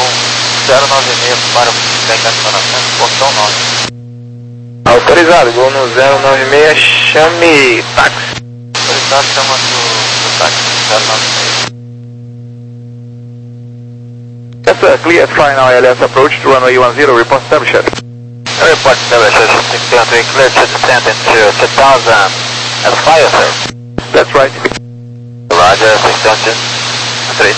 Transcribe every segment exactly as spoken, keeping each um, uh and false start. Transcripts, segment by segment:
zero nove seis para o estacionamento, portão nove. Autorizado, vou no zero nove seis, chame táxi. Autorizado, chamando do táxi, zero nove seis. Yes sir, clear fly now, L S approach to runway one zero, report established. Report established, six two three, clear to descend into two thousand as fire, sir. That's right. Roger, six two three.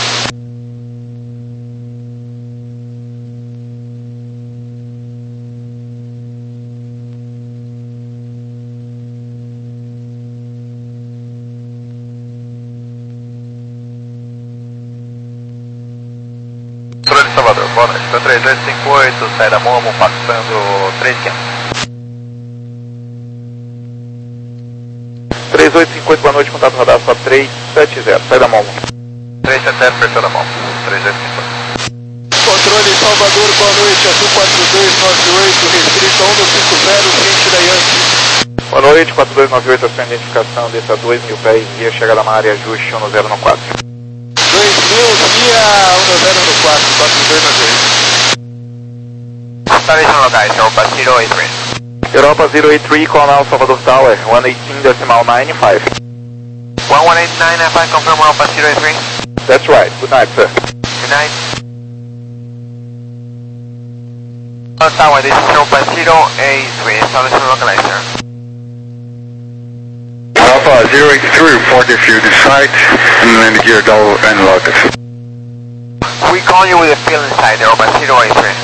Controle de Salvador, boa noite. Foi três dois cinco oito, sai da Momo, passando três quinhentos. três oito cinco oito, boa noite, contato radar só três sete zero, sai da Momo. três sete zero, perfil da Momo, três dois cinco oito. Controle Salvador, boa noite, azul quatro dois nove oito, restrito a um cinco zero, frente da Yankee. Boa noite, quatro dois nove oito, a sua identificação, desça dois mil pés, via chegada na área, ajuste um zero no quatro. dois mil, via um zero no quatro, quatro dois nove oito. Installation locais, Europa zero eight three. Europa zero eight three, call now Salvador Tower, one eighteen decimal nine five. one one eight nine nine five, confirm Europa zero eight three. That's right, good night sir. Good night. Tower, this is Europa zero eight three, installation localizer. Alpha zero eight three, report if you decide, and then the gear double and lock it. We call you with a field inside, Europa zero eight three.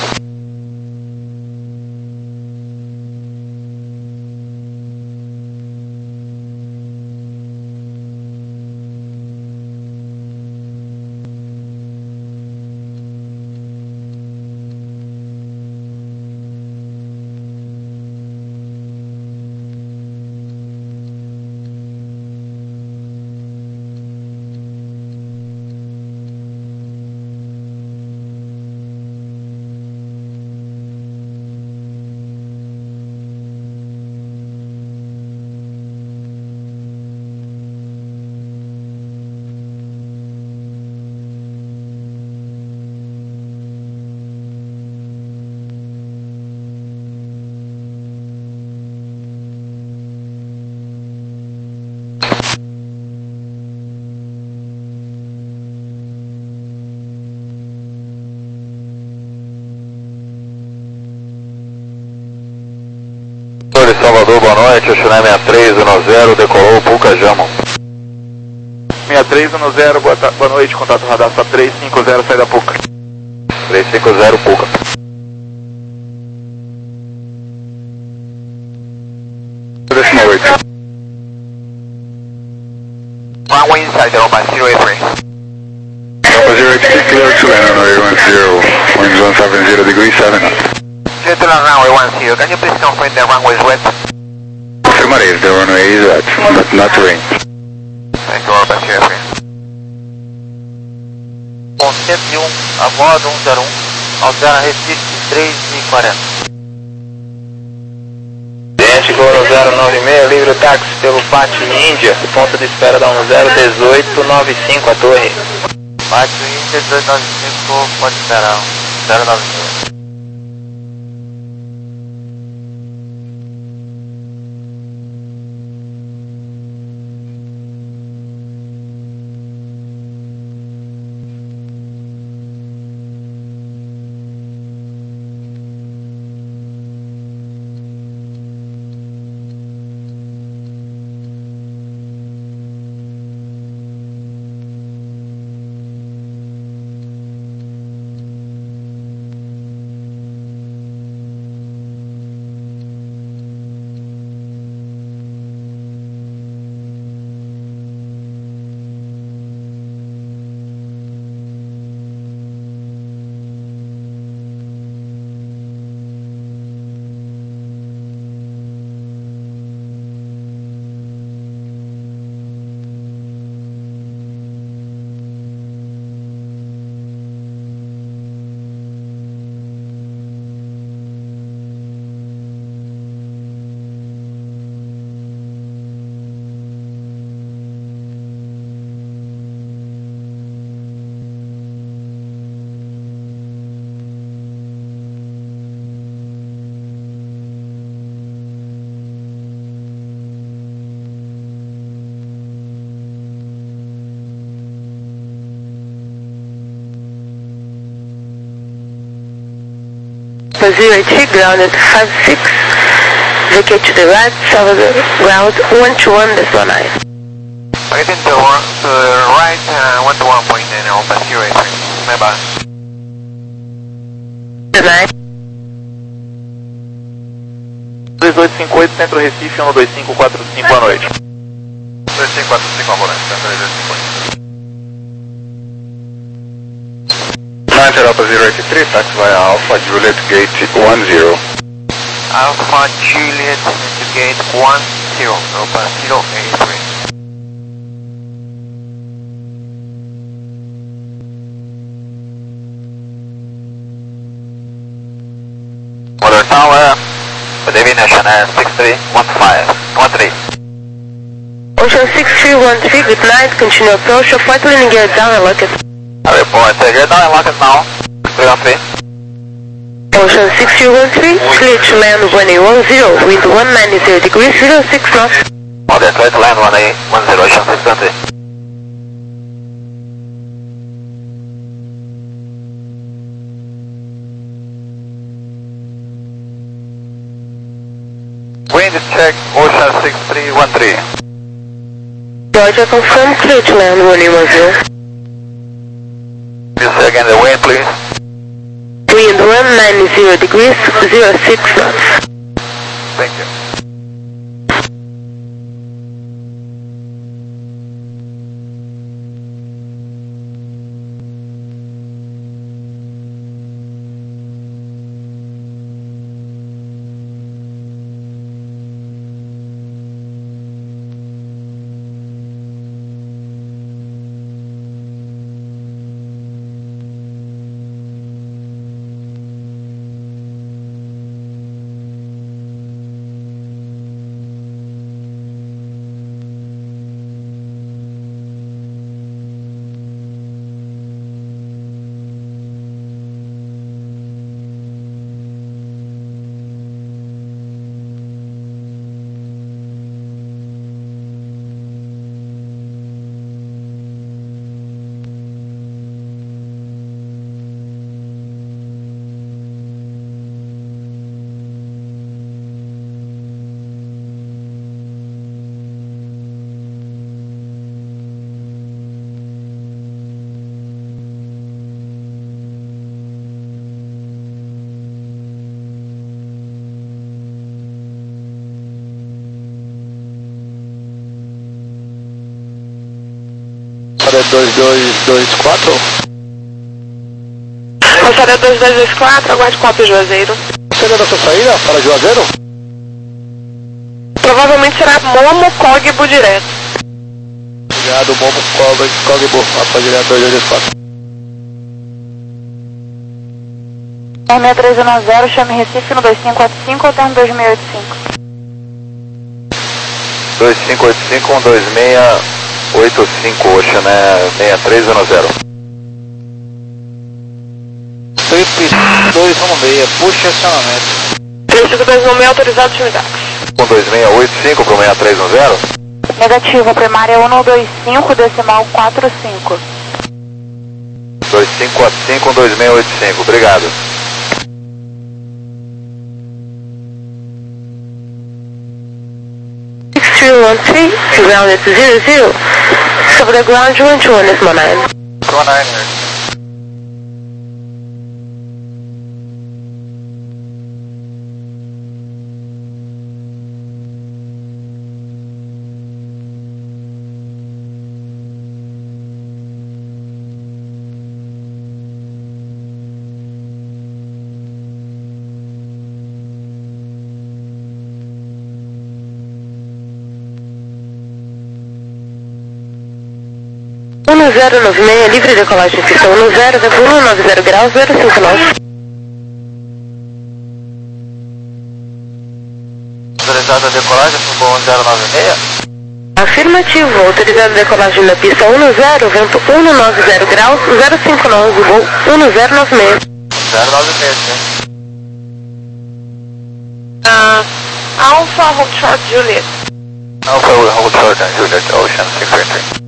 Salvador, boa noite, China sessenta e três um zero, decolou, Puca Jamo. sessenta e três um zero, boa, boa noite, contato radar só três cinco zero, sai da Puca. três cinco zero, Puca. Runway inside, Europa zero eight three. Alpha zero eight three, clear to land runway one zero, winds one seven zero degrees seven knots. Clear to land runway one zero, can you please confirm the runway is wet? Affirmative, the runway is wet, but not rain. Thank you, Europa zero three. Com cento e um, a bordo um zero um, altera Recife três e quarenta. Cliente Goro zero nove seis, livre táxi pelo Pátio Índia, ponto de espera da um zero um oito nove cinco, a torre. Pátio Índia dois nove cinco, pode esperar, um zero nove seis. zero eight three, grounded five six. Vacate to the right, Salvador, ground one two one, this one nine. Again to, one, to the right, uh, one to one point nine, Alpha zero eight three. Bye bye. The nine. dois dois cinco oito, Centro Recife, um dois cinco quatro cinco, boa noite. dois cinco quatro cinco, ambulância, três dois cinco oito. nine Alpha zero eight three, taxi via Alpha Juliet Gate one zero. Alpha Juliet to gate one zero, Alpha zero eight three. Motor Tower, good evening, Ocean six three one five, one three. Ocean six three one three, good night, continue approach, of flight landing gear down and lock it. I report, uh, get down and lock it now, three one three. Ocean six three one three, clear to land one eight one zero, wind one ninety degrees, zero six knots. Modern clear to land one eight one zero, Ocean six one three. Wind check, Ocean six three one three. Roger, confirm, clear to land one eight one zero. Please say again the wind, please. Wind one ninety degrees, zero six knots. Thank you. dois dois dois quatro. Rosário dois dois dois quatro, aguarde cópia Juazeiro. Será da sua saída para Juazeiro? Provavelmente será Momo Cogbo direto. Obrigado, Momo Cogbo, Alfa direto dois dois dois quatro. seis três um zero, chame Recife no dois cinco quatro cinco, alterno dois seis oito cinco. dois cinco oito cinco, um dois seis oito cinco, Ocean, né? seis três um zero. Trip dois um seis, puxa acionamento. três cinco dois um seis, autorizado de unidade. um dois seis oito cinco para o seis três um zero. Negativo, primária um dois cinco, decimal quatro cinco. dois cinco quatro cinco, um dois seis oito cinco, obrigado. six three one three, ground at zero zero. Cover the ground, one two one, this one nine. one nine here. um zero nove seis, livre decolagem, pista um zero, depo um nove zero graus, zero cinco nove. Autorizada a decolagem para o um zero nove seis? Afirmativo, autorizada a decolagem na pista um zero, vento um nove zero graus, zero cinco nove, voo um zero nove seis. zero nove seis, sim. Uh, Alpha Hold Short Juliet. Alpha Hold Short and Juliet, Ocean six three three.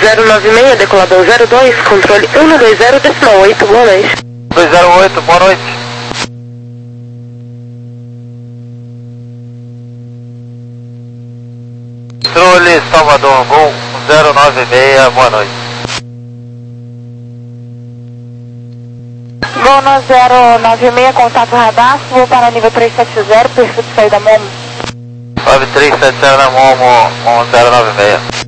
zero nove seis, decolador zero dois, controle um dois zero, decimal oito, boa noite. dois zero oito, boa noite. Controle Salvador, Gol zero nove seis, boa noite. Gol no zero nove seis, contato radar, vou para nível três sete zero, perfil de saída Momo. nove três sete zero na Momo, zero nove seis.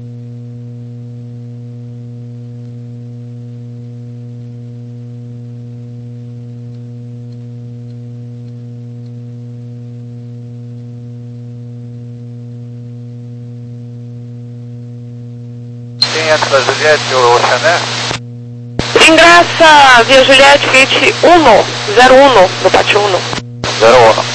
Quem entra da Juliette ou Chané? Ingressa via Juliette, gate um, zero um, no pátio um. zero um.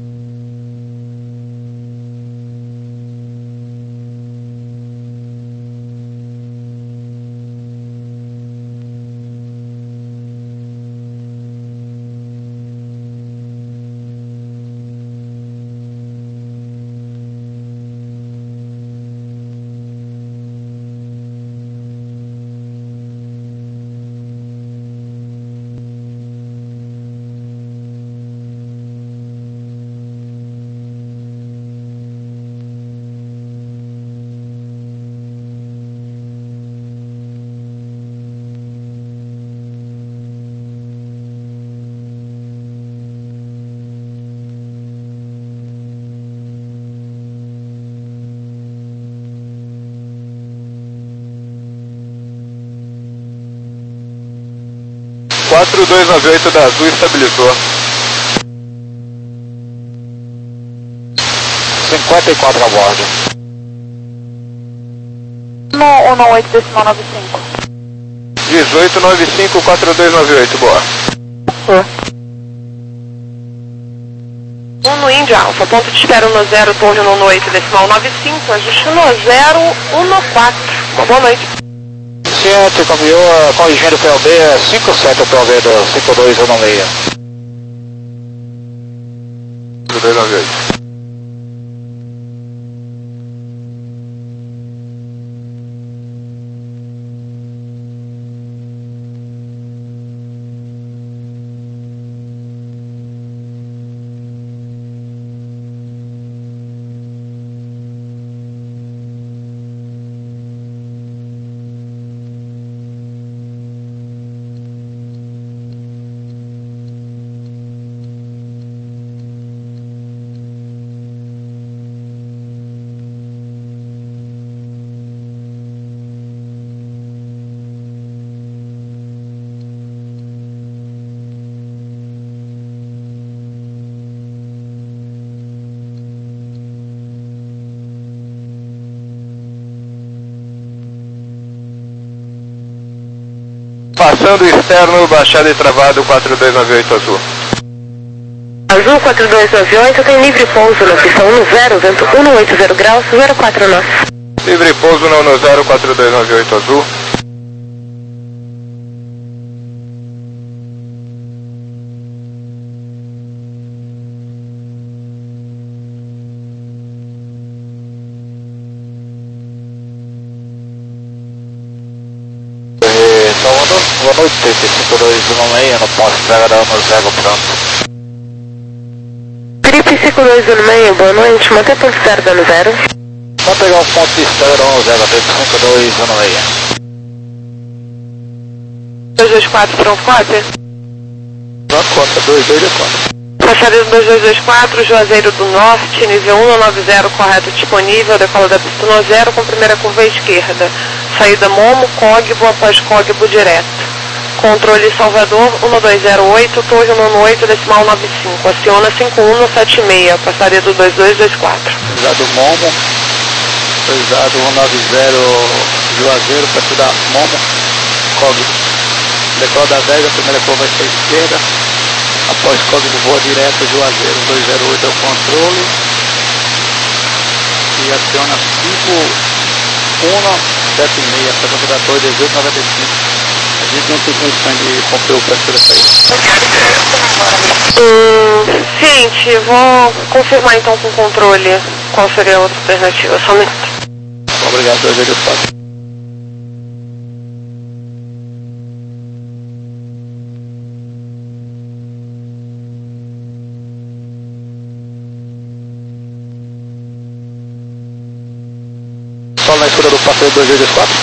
quatro dois nove oito da Azul estabilizou. cinquenta e quatro a bordo. um um oito, decimal nove cinco. dezoito nove cinco, quatro dois nove oito, boa. um no Índia Alfa, ponto de espera no zero, torre no oito, decimal nove cinco, ajuste no zero um quatro. Uma boa noite. Ciente, caminhou com o engenheiro P L B cinco sete, P L B do cinco dois um seis. quatro dois nove oito. Passando externo, baixada e travado, quatro dois nove oito Azul. Azul quatro dois nove oito, tem livre pouso na pista um zero, vento um oito zero graus, zero quatro nove. Livre pouso no um zero, quatro dois nove oito Azul. Salvador, boa noite, cinco dois um seis, no ponto de espera da um zero, pronto. Gripe cinco dois um seis, boa noite, mantém ponto de espera da um zero. Vamos pegar o ponto de espera um zero, cinco dois um seis. dois dois quatro, pronto, cópia. Pronto, cópia, dois dois quatro. Passarelo dois dois dois quatro, Juazeiro do Norte, nível um nove zero, correto disponível, decola da pista no zero com primeira curva à esquerda. Saída Momo, Cogbo, após Cogbo direto. Controle Salvador, um dois zero oito, torre um oito, decimal nove cinco. Aciona cinco um sete seis, passaria do dois dois dois quatro. Pesado Momo, pesado um nove zero, Juazeiro, perto da Momo, Cogbo. Decola da dez, a primeira curva à esquerda. Após Cogbo voa direto, Juazeiro, um dois zero oito é o controle. E aciona cinco um sete seis, pergunta da torre dezoito noventa e cinco. A gente não tem condições de cumprir o perfil dessa aí. Hum, gente, vou confirmar então com o controle qual seria a outra alternativa, só um minuto. Obrigado, dois dois quatro. solo na escura do passeio dois dois dois quatro.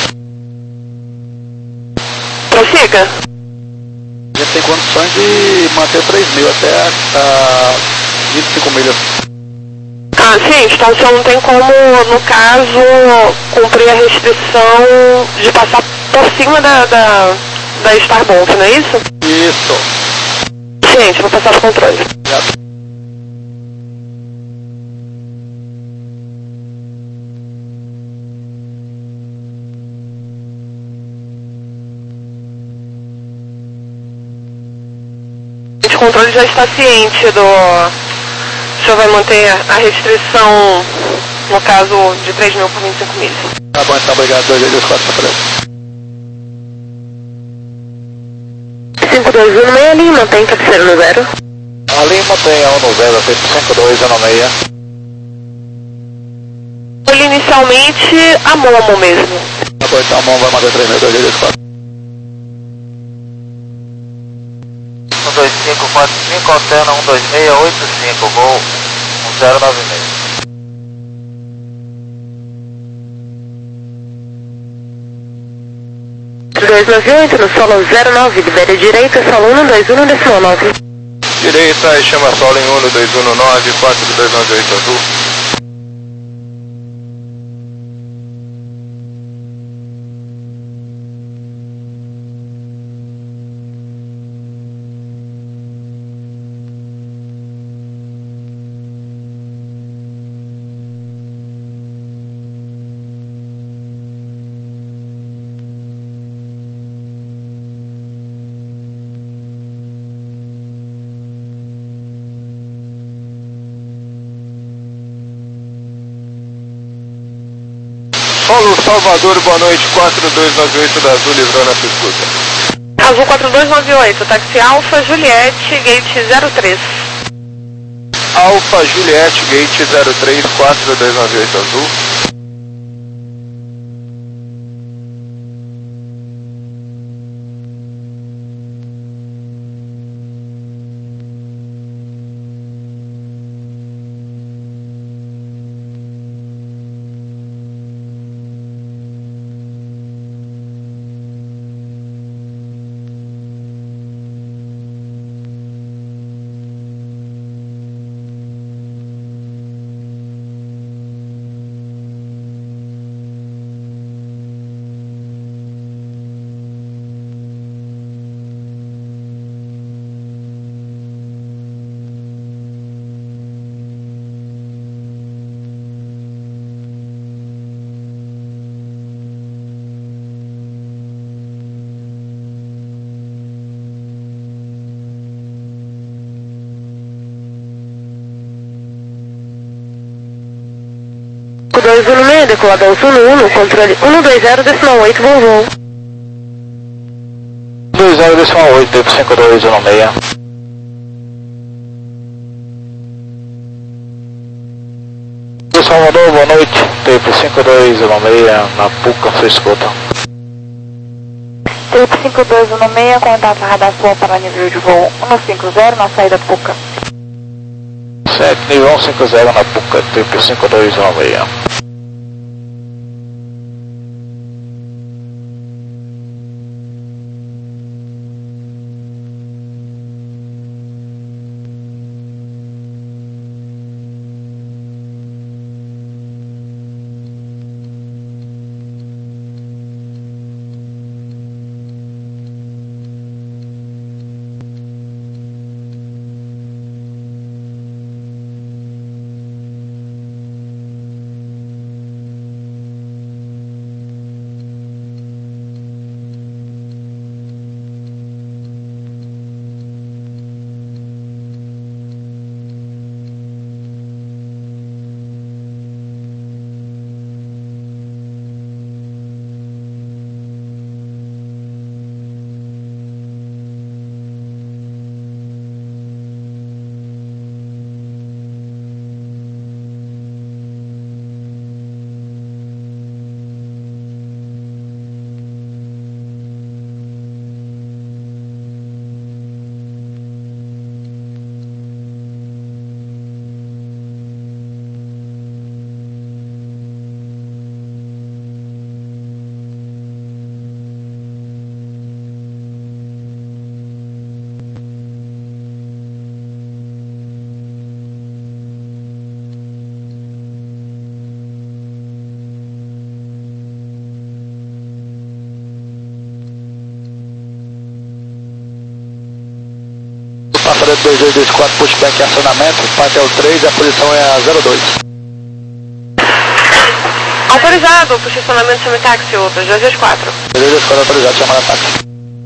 Prossiga. A gente tem condições de manter três mil até a, a vinte e cinco milhas. Ah, sim, então você não tem como, no caso, cumprir a restrição de passar por cima da, da, da Starbomb, não é isso? Isso. Gente, vou passar o controle. Obrigado. O controle já está ciente do... O senhor vai manter a restrição, no caso, de três mil por vinte e cinco milhas. Tá bom, então obrigado. dois dois dois quatro, para frente. cinco dois um seis ali, mantém cabeceira no zero. Ali mantém a um no zero, cinco dois um seis. Ele inicialmente a Momo mesmo. Tá bom, então a mão vai manter três mil, dois dois dois quatro. um dois cinco quatro cinco, alterna um dois seis oito cinco, voo um zero nove seis. dois nove oito no solo zero nove, libere direita, solo um dois um decimal nove. Direita, chama solo em um dois um nove, quatro dois nove oito azul. Solo Salvador, boa noite, quatro dois nove oito da Azul, livrando a sua escuta. Azul quatro dois nove oito, táxi Alfa, Juliette, gate zero três. Alfa Juliette, gate zero três, quatro dois nove oito Azul. dois um seis, decolador Sul um, controle um dois zero decimal oito, voo voo. dois zero decimal oito, tempo cinco dois um seis. Salvador, boa noite, tempo cinco dois um seis, na Puca, você escuta. Tempo cinco dois um seis, contato radar sul para nível de voo um cinco zero na saída Puca. sete, nível um cinco zero na Puca, tempo cinco dois um seis. dois dois dois quatro, pushback em acionamento, Patel três, a posição é a zero dois. Autorizado, posicionamento semi-táxi, outro, dois dois quatro. dois dois dois quatro autorizado, chamada táxi.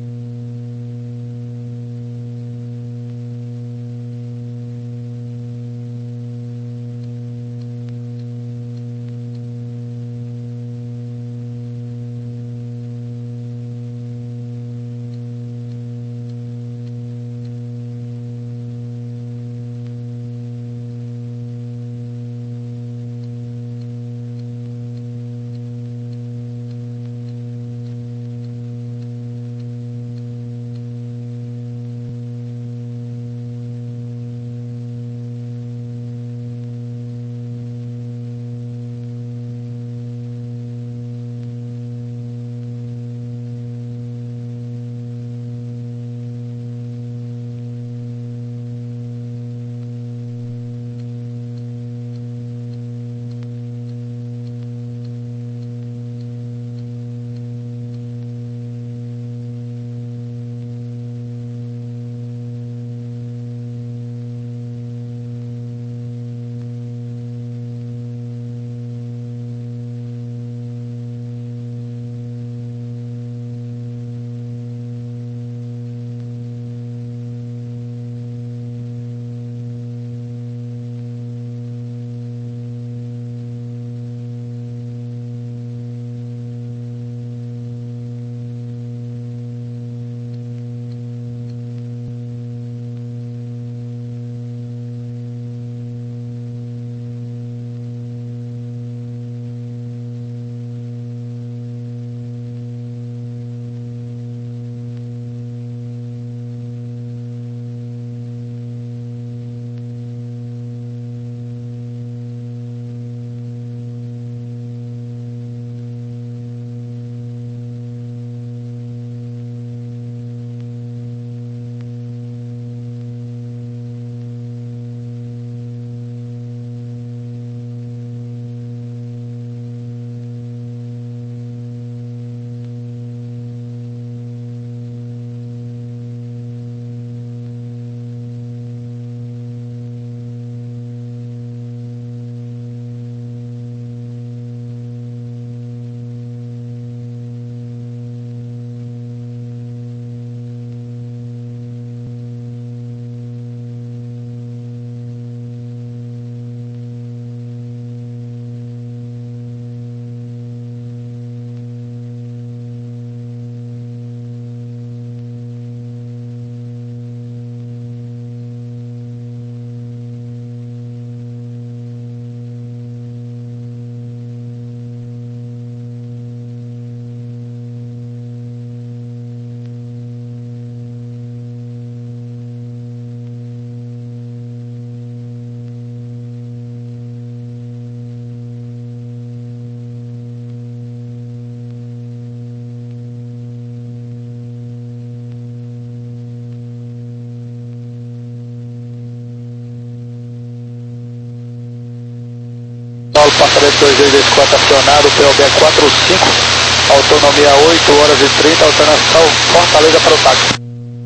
Passaredo dois dois dois quatro acionado, P O B quatro cinco, autonomia oito horas e trinta, alternação Fortaleza para o táxi.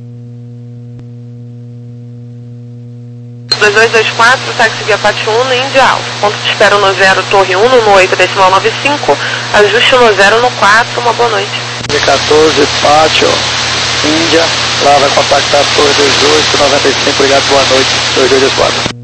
dois dois dois quatro, táxi via Pátio um, Índia Alfa. Ponto de espera no zero, Torre um, no oito, decimal nove cinco, ajuste no zero, no quatro, uma boa noite. quatorze, Pátio, Índia, lá vai contactar a Torre dezoito, noventa e cinco, obrigado, boa noite, dois dois dois quatro.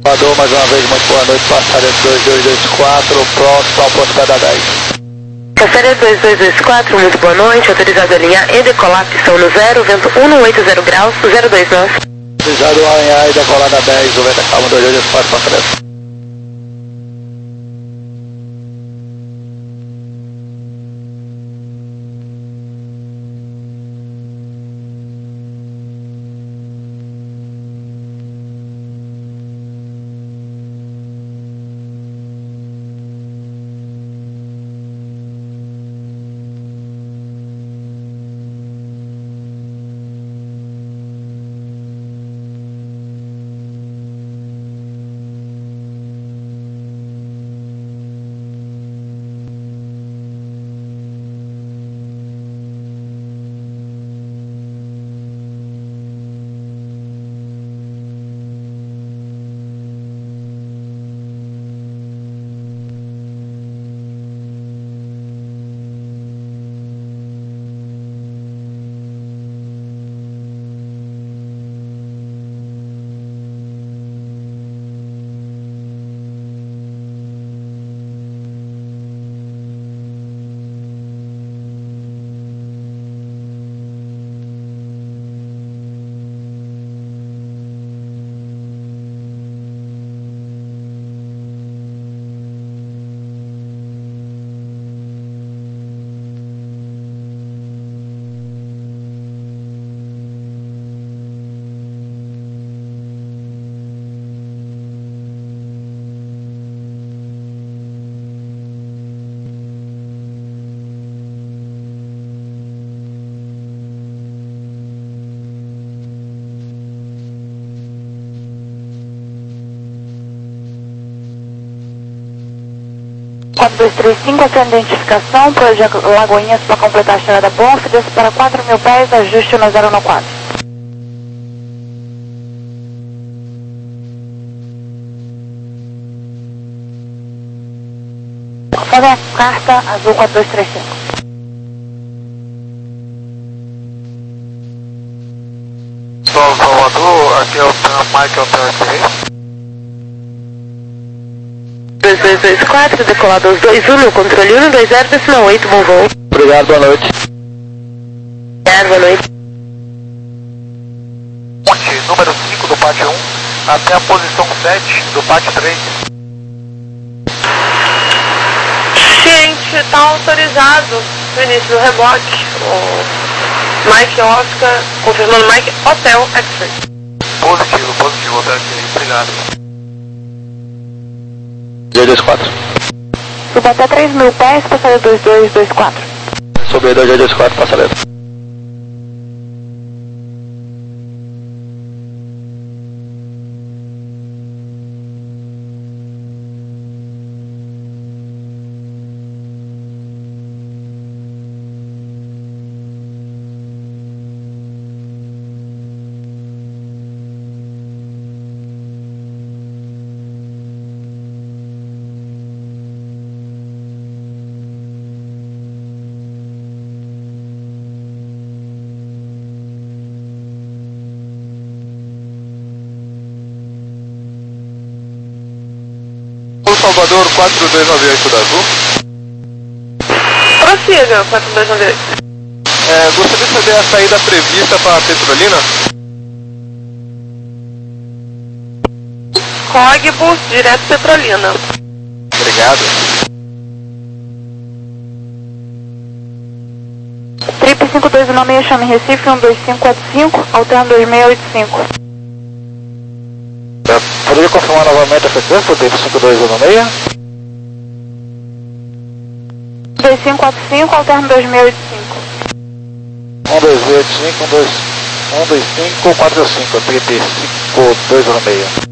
Salvador, mais uma vez, muito boa noite, passarinho dois dois dois quatro, pronto para o posto P H dez. Passarinho dois dois dois quatro, muito boa noite, autorizado a alinhar e decolar, pistão no zero, vento um não oito zero graus, zero dois nove. Autorizado a alinhar e decolar na dez, o vento calma dois dois dois quatro, passarinho. quatro dois três cinco, essa é a identificação, projeto Lagoinhas para completar a chegada Bonf, desce para quatro mil pés, ajuste no zero no quatro. Fazem a carta azul quatro dois três cinco. Salvador, aqui é o Michael Terry. dois dois dois quatro, decolado aos dois um, no controle um dois zero, decimal oito, bom voo. Obrigado, boa noite. Obrigado, boa noite. Ponte número cinco do pátio um até a posição sete do pátio três. Gente, está autorizado no início do rebote. O Mike Oscar, confirmando Mike Hotel X-Ray. Positivo, positivo, Hotel X-Ray, obrigado. dois dois quatro. Suba até três mil pés, passaria dois dois dois quatro. Sobre dois dois dois quatro, passarinho. Salvador quatro dois nove oito da Azul. Prossiga, quatro dois nove oito. É, gostaria de saber a saída prevista para a Petrolina. Código direto Petrolina. Obrigado. Trip cinco dois um seis, chame Recife um dois cinco quatro cinco, alterno dois seis oito cinco. Poderia confirmar novamente a frequência do Trip cinco dois um seis? dois cinco quatro cinco, alterno dois seis oito cinco. um dois oito cinco, um dois cinco quatro cinco, Trip cinco dois um seis.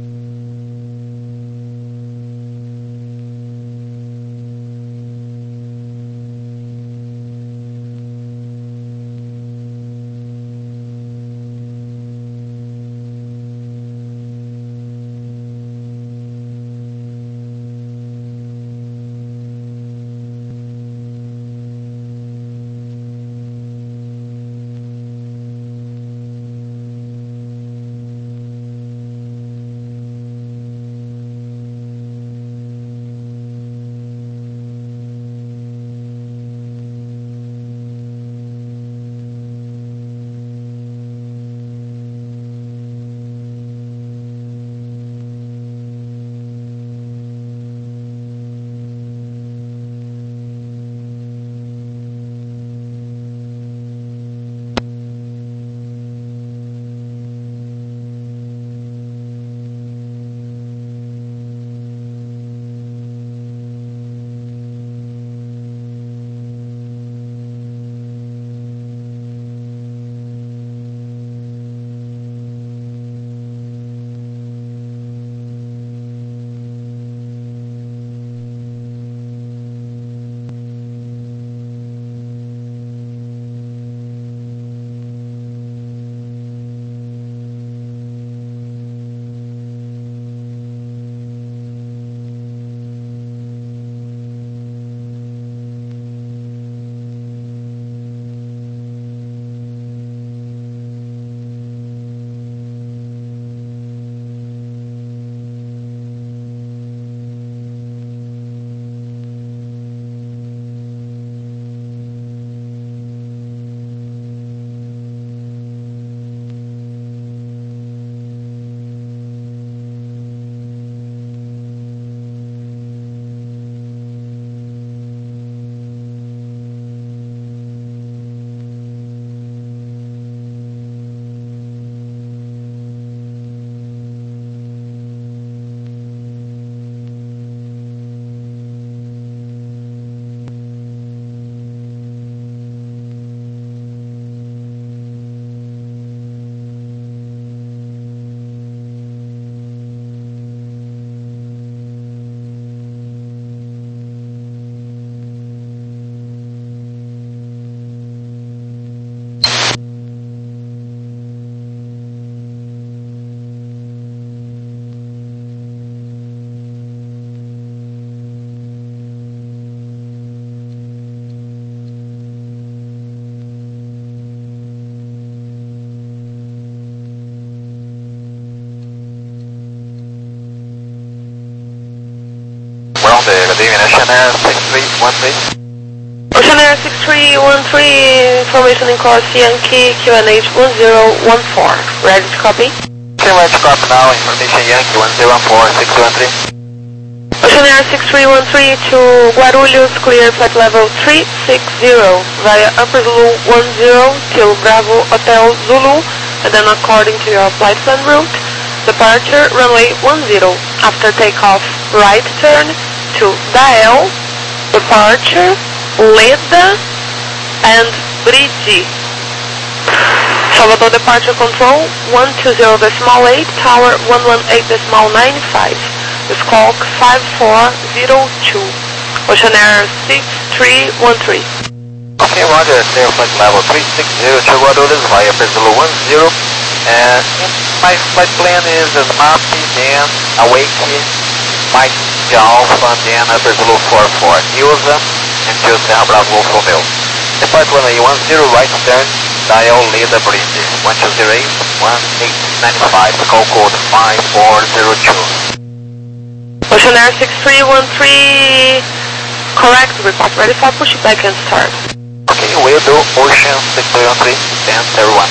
evening, Ocean Air six three one three. Ocean Air six three one three, information in course Yankee, Q N H one zero one four. Ready to copy? Okay, ready to copy now, information Yankee one zero one four, six two one three. Ocean Air six three one three to Guarulhos, clear flight level three six zero via Upper Zulu one zero till Bravo Hotel Zulu, and then according to your flight plan route, departure runway one zero. After takeoff, right turn to Dael, departure, Leda, and Bridge. Salvador departure control one two zero decimal eight, tower one one eight decimal nine five. Squawk five four zero two. Ocean Air six three one three. Okay, roger, clear flight level three six zero to Guarulhos via Zulu one zero. And my flight plan is as MAPI, then awake, Mike Alpha, then Upper Zulu four four. Usa until Serra Bravo Wolf Romeo. Depart runway one zero, right turn, dial Leda Bridge, one two zero eight one eight nine five, call code five four zero two. Ocean Air six three one three, correct, report ready for push back and start. Okay, we'll do Ocean six three one three, ten zero one.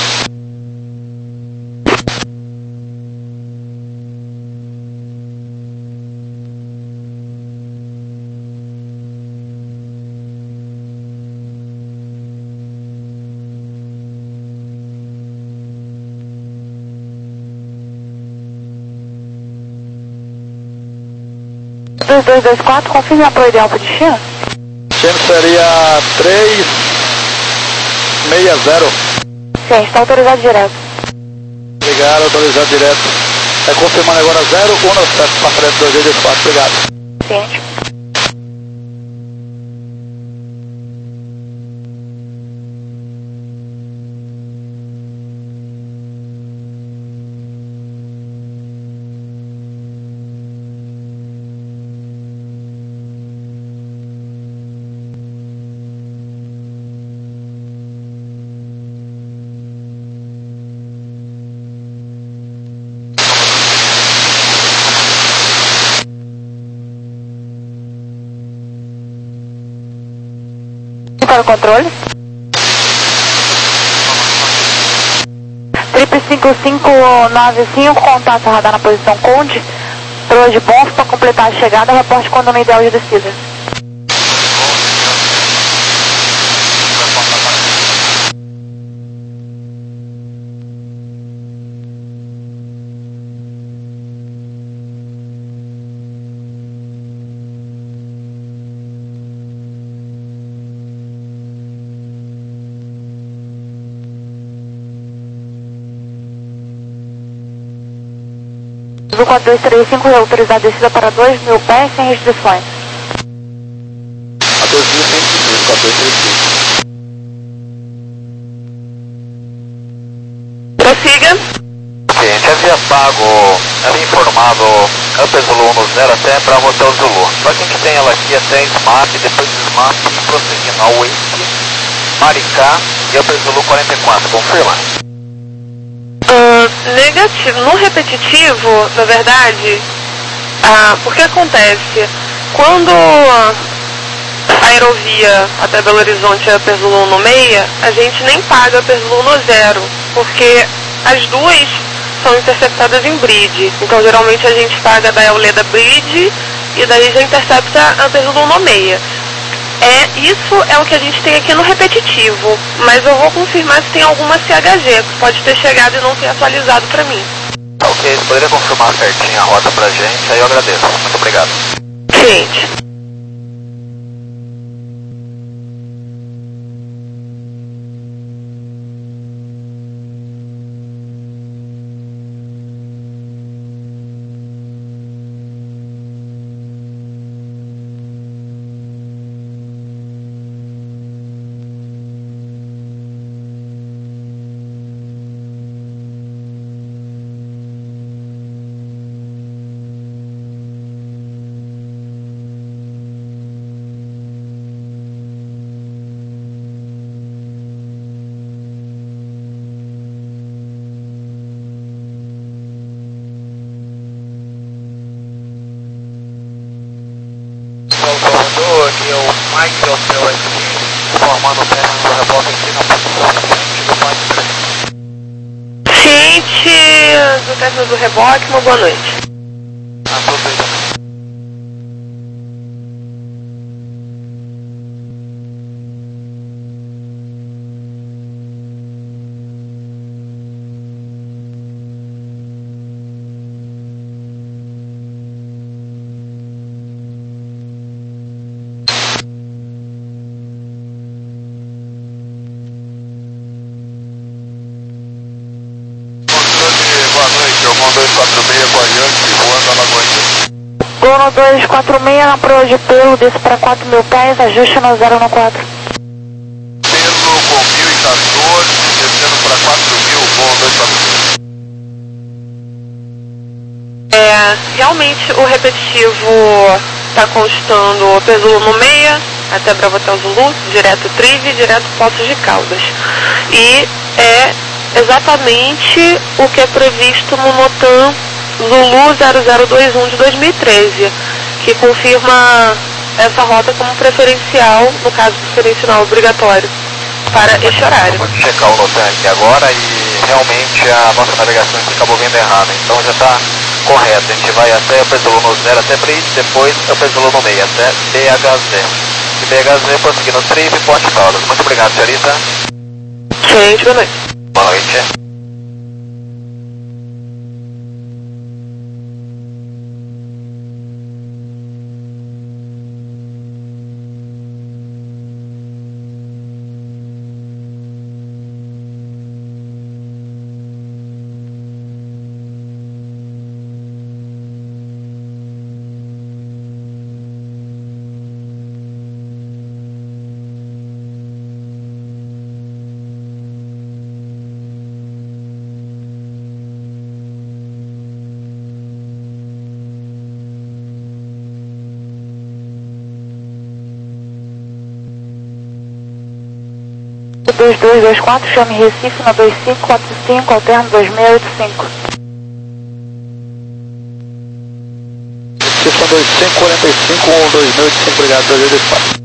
dois dois dois quatro, confirme apoio ideal para o destino. Destino seria três seis zero. Sim, está autorizado direto. Obrigado, autorizado direto. É confirmando agora zero um sete para frente, dois dois dois quatro, obrigado. Ciente. Para o controle. Triple cinco cinco nove cinco, contato radar na posição Conde. Troa de Bonf para completar a chegada, reporte quando no ideal de descida. quatro dois três cinco, autorizado descida para dois mil pés sem restrições. A dois mil cento e cinco, quatro dois três cinco. Prossiga. Ok, a gente havia pago, havia informado Upper Zulu um zero até Bravo Hotel Zulu. Só que a gente tem ela aqui até SMAP, depois do SMAP e prosseguindo ao Wake, Maricá e Upper Zulu quarenta e quatro, confirma. Uh, negativo. No repetitivo, na verdade, uh, porque acontece, quando a aerovia até Belo Horizonte é Upper Zulu no meia, a gente nem paga Upper Zulu no zero, porque as duas são interceptadas em bridge. Então geralmente a gente paga da Leda Bridge e daí já intercepta Upper Zulu no meia. É, isso é o que a gente tem aqui no repetitivo, mas eu vou confirmar se tem alguma C H G, que pode ter chegado e não ter atualizado para mim. Ok, você poderia confirmar certinho a rota pra gente, aí eu agradeço. Muito obrigado. Gente. Mike Hotel X cinco, formando o término do reboque aqui na posição ciente do Mike três. Ciente do término do reboque, uma boa noite. A todos aí também. dois quatro seis com a Yankee, voando a Lagoinha. Gono dois quatro seis na proa de pelo, desce para quatro mil pés, ajuste no zero no quatro. Pelo com mil e quatorze, descendo para quatro mil, Gono dois quatro seis. É, realmente o repetitivo está constando Peso no meia, até Bravo Hotel Zulu, direto Trive, direto Poços de Caldas. E é exatamente o que é previsto no NOTAM Zulu zero zero dois um de dois mil e treze, que confirma essa rota como preferencial, no caso preferencial obrigatório, para este horário. Vamos checar o NOTAM aqui agora e realmente a nossa navegação aqui acabou vindo errada, então já está correto. A gente vai até o Peso no zero, até Bridge, depois o Peso no meio, até B H Z. E B H Z prosseguindo Trive e Porto Caldas. Muito obrigado, senhorita. Gente, boa noite. Boa noite. dois dois dois quatro, chame Recife na dois cinco quatro cinco, alterno dois seis oito cinco. Recife na dois cinco quarenta e cinco, dois seis oito cinco, obrigado, dois dois quatro.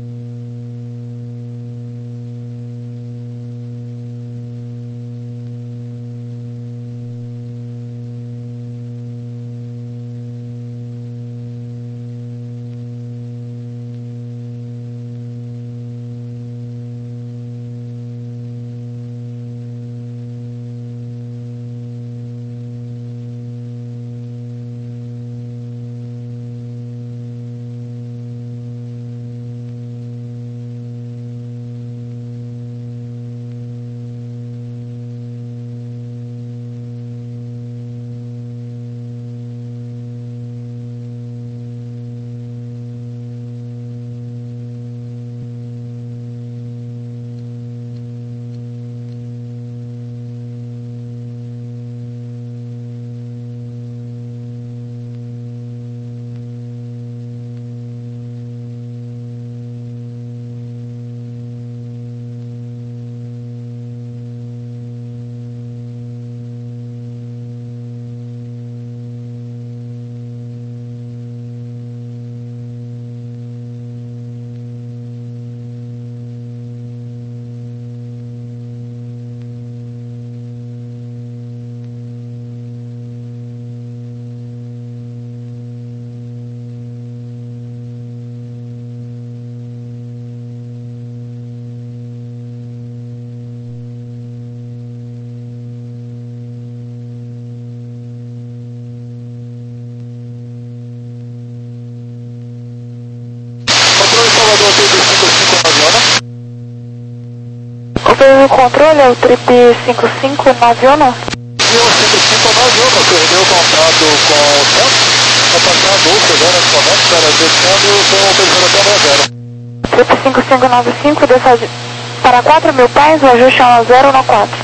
O controle é o trip cinco cinco na aviona? E o cinco cinco na aviona, perdeu o contrato com o Santos, vai passar a dupla agora nesse momento, para descendo com o terceiro até a zero. Trip cinco cinco nove cinco, desça de... para quatro mil pés, o ajuste é no zero no quatro.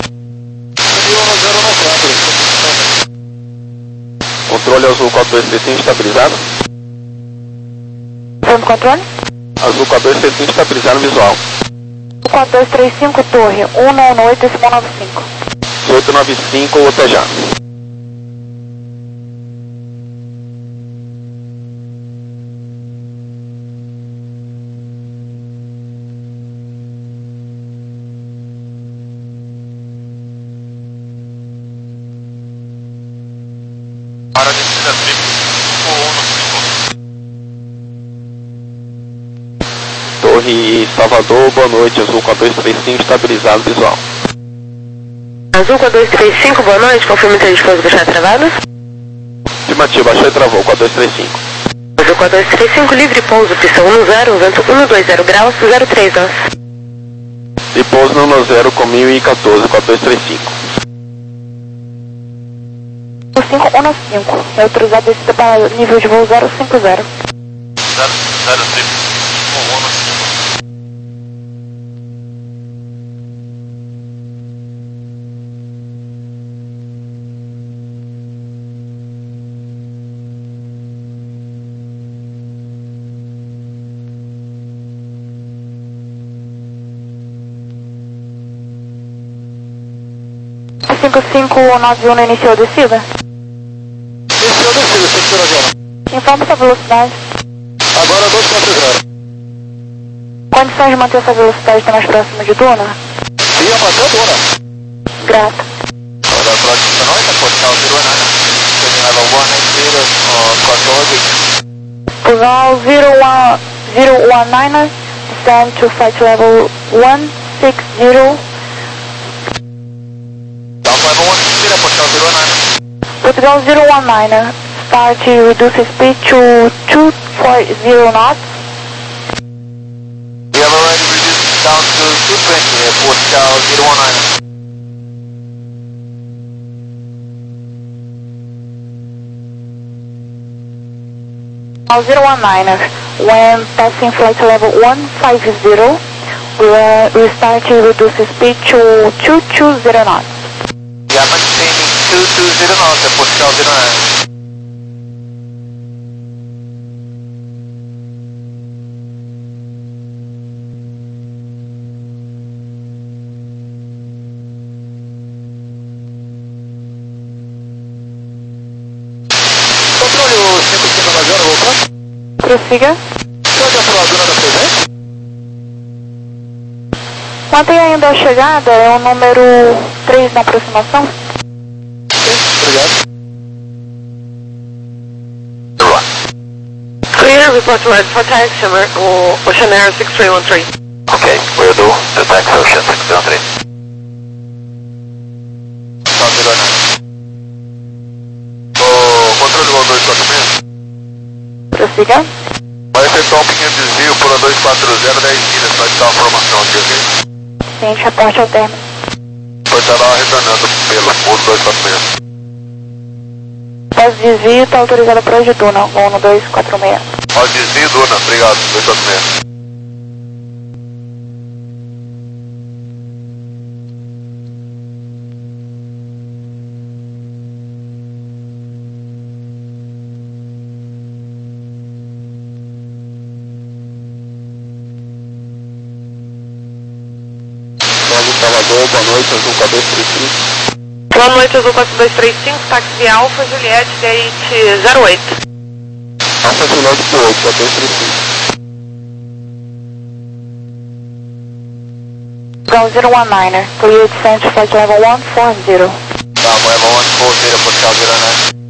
Subiu no zero no quatro. Controle azul quatro dois três cinco estabilizado. Vamos controle? Azul quatro dois três cinco estabilizado visual. quatro dois três cinco, torre, um nove oito, decimal nove cinco. oito nove cinco, até já. Para descida trip cinco um no cinco. Torre Salvador, boa noite, Azul quatro dois três cinco, estabilizado visual. Azul quatro dois três cinco, boa noite, confirme que a gente pode deixar travado. Afirmativo, baixou e travou, quatro dois três cinco. Azul quatro dois três cinco, livre pouso, pista um zero, vento um dois zero graus, zero três nós. E pouso no um zero com mil e quatorze, quatro dois três cinco. cinco um cinco, é autorizado descida para nível de voo zero cinco zero. zero zero trip cinco um no cinco. cinco cinco nove um no iniciou a descida. Iniciou a descida, cinco zero zero. Informa sua velocidade. Agora dois quatro zero. Condições de manter essa velocidade está mais próximo de Duna? Via até Duna. Grata. Olha, próxima noite, Portal zero nine. Terminal one zero, quatorze. Posal zero one nine, descend to flight level one six zero. Level one zero, Portal zero nine. Portugal zero one nine, start to reduce speed to two forty knots. We have already reduced down to two twenty, Portal zero one nine. zero one nine, when passing flight level one five zero, we uh, we start to reduce speed to two twenty knots. We are maintaining two twenty knots, Portal zero nine. Controle o cinco cinco nove zero, voltando. Prossiga. Chega para a Duna da presente. Mantém ainda a chegada, é o número três na aproximação. Sim, obrigado. Clear, report to red for taxi, Ocean Air six three one three. Okay, we'll do the taxi Ocean six three one three. Portal zero nine. O controle do dois quatro seis. Prossiga. Vai efetuar um pequeno desvio por dois quatro zero, dez milhas, vai te dar uma formação aqui, ok? Ciente, reporte ao término. Vai estar lá retornando pelo fundo dois quatro seis. Pós desvio, está autorizada para hoje Duna, um dois quatro seis. Pode desvio, Duna, obrigado, dois quatro seis. Salvador, boa noite, Azul quatro dois três cinco. Boa noite, Azul quatro dois três cinco, táxi Alfa, Juliette, gate zero oito. Alfa Juliette por oito, quatro dois três cinco. Ground zero one nine, clear descent to flight level one four zero. Tá, level one four zero, Portal zero nine.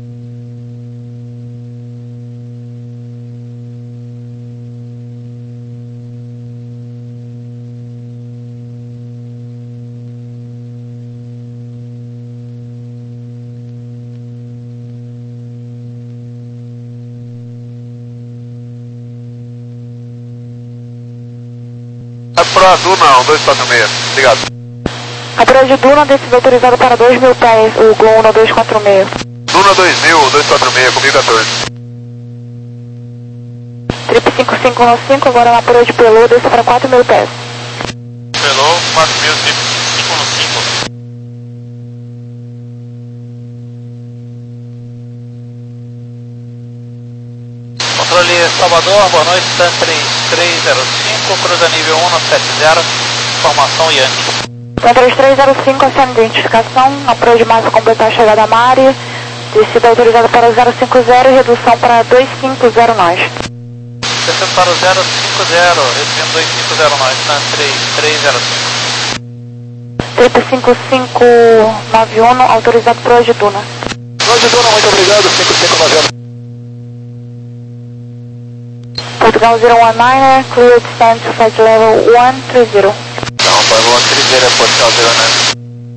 Pra Duna, um dois quatro seis, obrigado. A praia de Duna, descida autorizada para dois mil pés, o Glo um dois quatro seis. Duna dois mil, dois quatro seis, comigo quatorze. Trip cinco cinco um cinco, agora na praia de Pelô, desça para quatro mil pés. Pelô, quatro mil, trip cinco um cinco. Controle Salvador, boa noite, TAN três três zero cinco, cruza nível um no sete zero, formação Yankee. TAN três três zero cinco, acena identificação, na praia de massa completar a chegada a Mari, descida autorizada para zero cinco zero e redução para dois cinco zero nós. Descendo para o zero cinco zero, recebendo dois cinco zero nós, TAN três três zero cinco. Trip cinco cinco nove um, autorizado para hoje Duna. Roger, Roger, dona, muito obrigado, cinco cinco nove. Portugal zero one niner, clear descent to flight level one three zero. Down level one three zero, Portugal zero nine.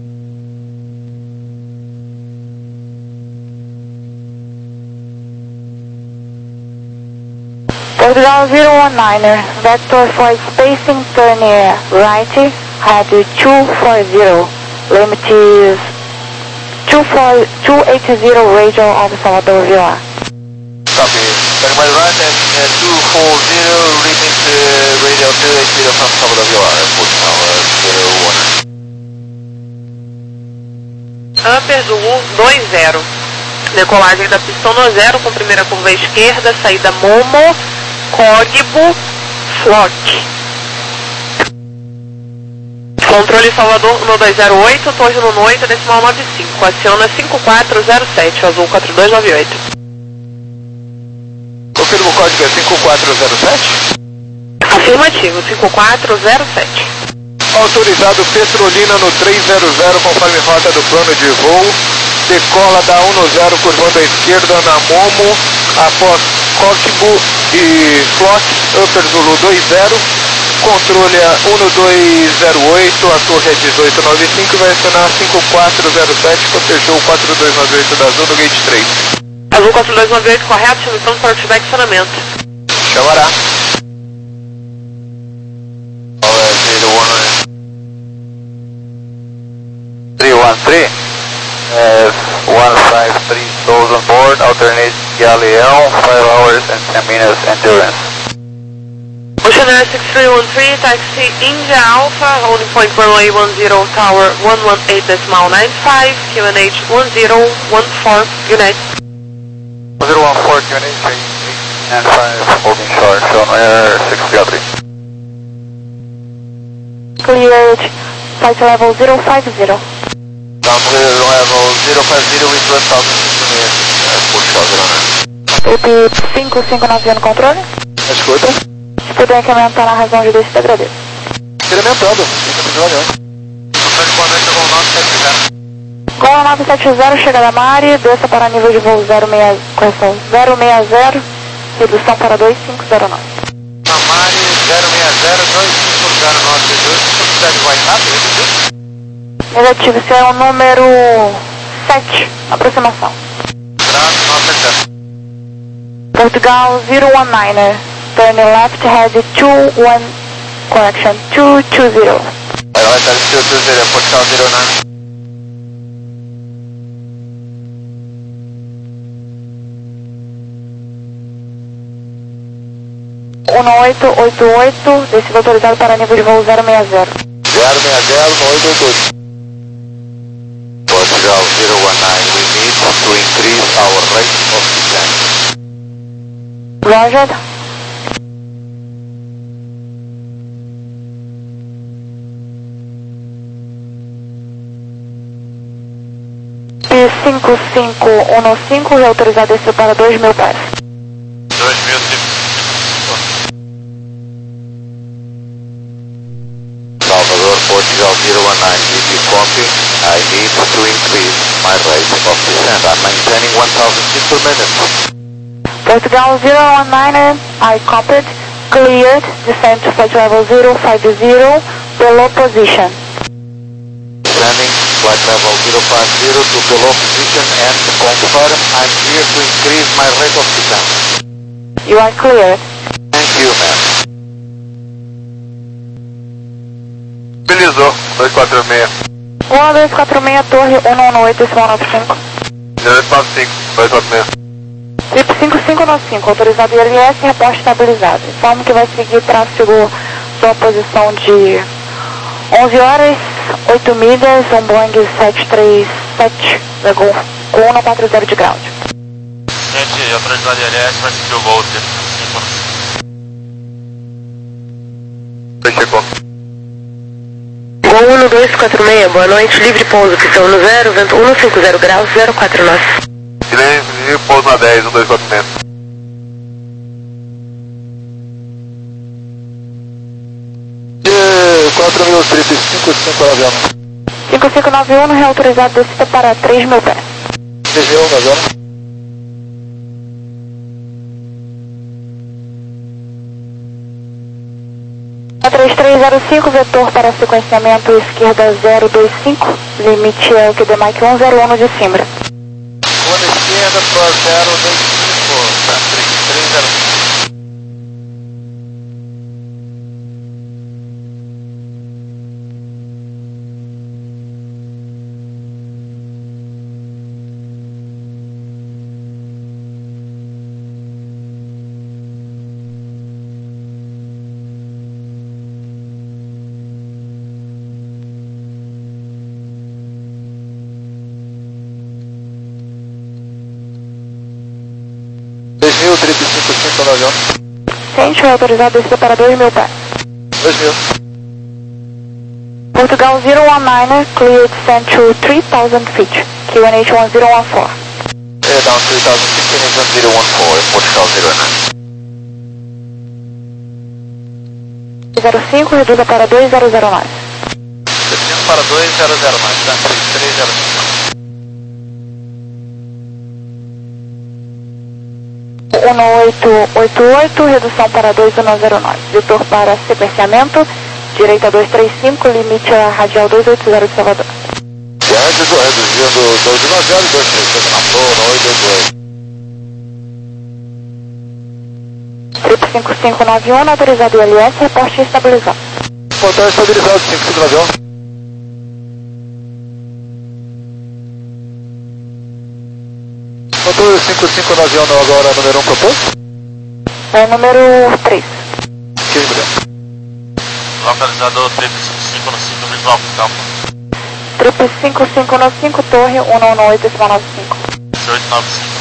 Portugal zero one niner, vector flight spacing, turn air right, head two four zero, limit is two eighty radial of Salvador Villa. Copy, turn by right at uh, two forty, limit uh, radial two eighty from Salvador Villa, Portugal zero one. Upper Zulu dois zero. Decolagem da pista no zero com primeira curva à esquerda, saída Momo, Código, Flock. Controle Salvador no dois zero oito, torre no oito, decimal nove cinco. Aciona cinco quatro zero sete, azul quatro dois nove oito. Confirma o código é cinco quatro zero sete? Afirmativo, cinco quatro zero sete. Autorizado Petrolina no três zero zero, conforme rota do plano de voo. Decola da um zero, curvando à esquerda na Momo, após Coquimbo e Flock, Upper Zulu dois zero. Controle a um dois zero oito, a torre é dezoito nove cinco, vai acionar cinco quatro zero sete, cotejou quatro dois nove oito da Azul no gate três. Azul quatro dois nove oito, correto, chama para o feedback acionamento. Chamará. three one three, uh, one five three souls on board, alternate Galeão, five hours and ten minutes endurance. Ocean Air six three one three, taxi India Alpha, holding point runway one zero, tower one one eight decimal nine five, Q N H one zero one four, United. one zero one four, Q N H eight and five, holding short, Ocean Air six three one three. Cleared, flight level zero five zero. Down clear level zero five zero with one thousand meters, uh, Portugal zero nine. U P cinco cinco nove no controle. Escuta. Se puder incrementar na razão de descida, agradeço. Incrementando, fica devagar. Controle, boa noite, Gol nove sete zero. Gol nove sete zero, chegada Mari, desça para nível de voo zero seis, correção zero seis zero, redução para dois cinco zero nove. Mari zero seis zero, dois cinco zero nove, velocidade WhatsApp, reduziu? Negativo, esse é o número sete, aproximação. Graças, nove sete zero. Portugal zero one niner, turn left, head two one, correction, two two zero. Vai lá, tá two two zero, Portugal zero nine. um oito oito oito, descida autorizado para nível de voo zero seis zero. zero seis zero, no oito oito oito. Portugal zero one nine, we need to increase our rate of descent. Roger. P cinco cinco um cinco, reautorizado descer para dois mil pés. dois mil cinco. Salvador, Portugal zero one nine, did you copy? I need to increase my rate of descent. I'm maintaining one thousand feet per minute. Portugal zero one niner, I copied, cleared, descent to flight level zero five zero, below position. Descending flight level zero five zero to below position and confirm I'm clear to increase my rate of descent. You are cleared. Thank you, ma'am. Beleza, dois quatro seis. um dois quatro seis, torre um um oito, decimal nove cinco. zero nove cinco, dois quatro seis. Trip cinco cinco nove cinco, autorizado I L S, reporte estabilizado. Informo que vai seguir tráfego sua posição de onze horas, oito milhas, um Boeing sete três sete, Legon, com um quatro zero de ground. Gente, autorizado I L S, vai seguir o voo. Chegou. Gol um dois quatro seis, boa noite, livre pouso, pistão no zero, vento um cinco zero graus, zero quatro nove. Silêncio, pouso na dez, um dois quatro seis. quatro mil, trip cinco cinco nove um. cinco cinco nove um, reautorizado descida para três mil pés. Desviou, na zona. três três zero cinco, vetor para sequenciamento esquerda zero dois cinco, limite é o Q D Mike um zero um de Simbra. Rua da esquerda pro zero dois cinco, tá? três três zero cinco. dois mil, triplo cinco cinco no avião. Ciente, é autorizado descer para dois mil pés. dois mil. Portugal zero one nine, clear descent to three thousand feet, Q N H one zero one four. É, down three thousand feet, Q N H one zero one four, Portugal zero nine. zero cinco, reduza para dois zero zero nove. Descendo para dois zero zero nove, tá? três três zero cinco. um oito oito oito, redução para dois um zero nove. Vetor para sequenciamento, direita dois três cinco, limite a radial dois oito zero de Salvador. Reduzindo dois um zero, dois três cinco na flor, oito oito oito. Trip cinco cinco nove um, autorizado I L S, reporte estabilizado. Portal estabilizado, cinco cinco no avião. Motor cinco cinco no avião, agora número um proposto? É número três. quinze milhões. Localizador trip cinco cinco no cinco, visual pro campo. Trip cinco cinco no cinco, torre um um um oito nove cinco. oito nove cinco.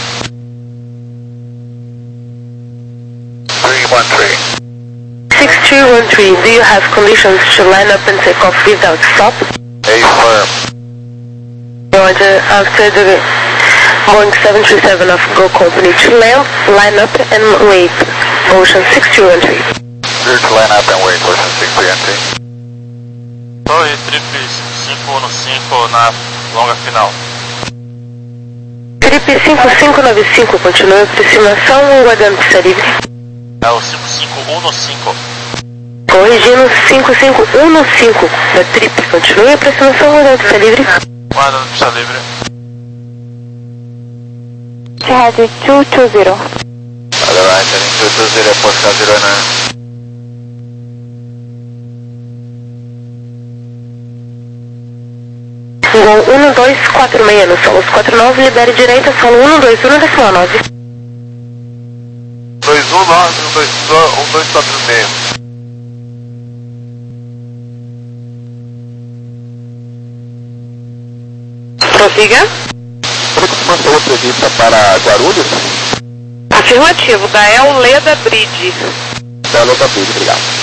three one three. six three one three, do you have conditions to line up and take off without stop? A firm. Roger, after the Boeing seven three seven of Go Company to land, line up and wait. Ocean six three one three. Clear to line up and wait, Ocean six three one three. Torre trip cinco no cinco na longa final. Trip cinco cinco nove cinco, continua a aproximação, aguardando pista livre. É o cinco cinco um no cinco. Corrigindo cinco cinco um no cinco, da trip, continue a aproximação, aguardando pista livre. Guardando pista livre. Etihad two two zero. Otherwise, heading two two zero, Portugal zero nine. Gol um dois quatro seis no solo quatro nove, libere direita, solo um dois um decimal nove. dois um nove, um dois quatro seis. Prossiga. Você mandou entrevista para Guarulhos? Afirmativo, da El Leda Bridge. Da Leda Bridge, obrigado.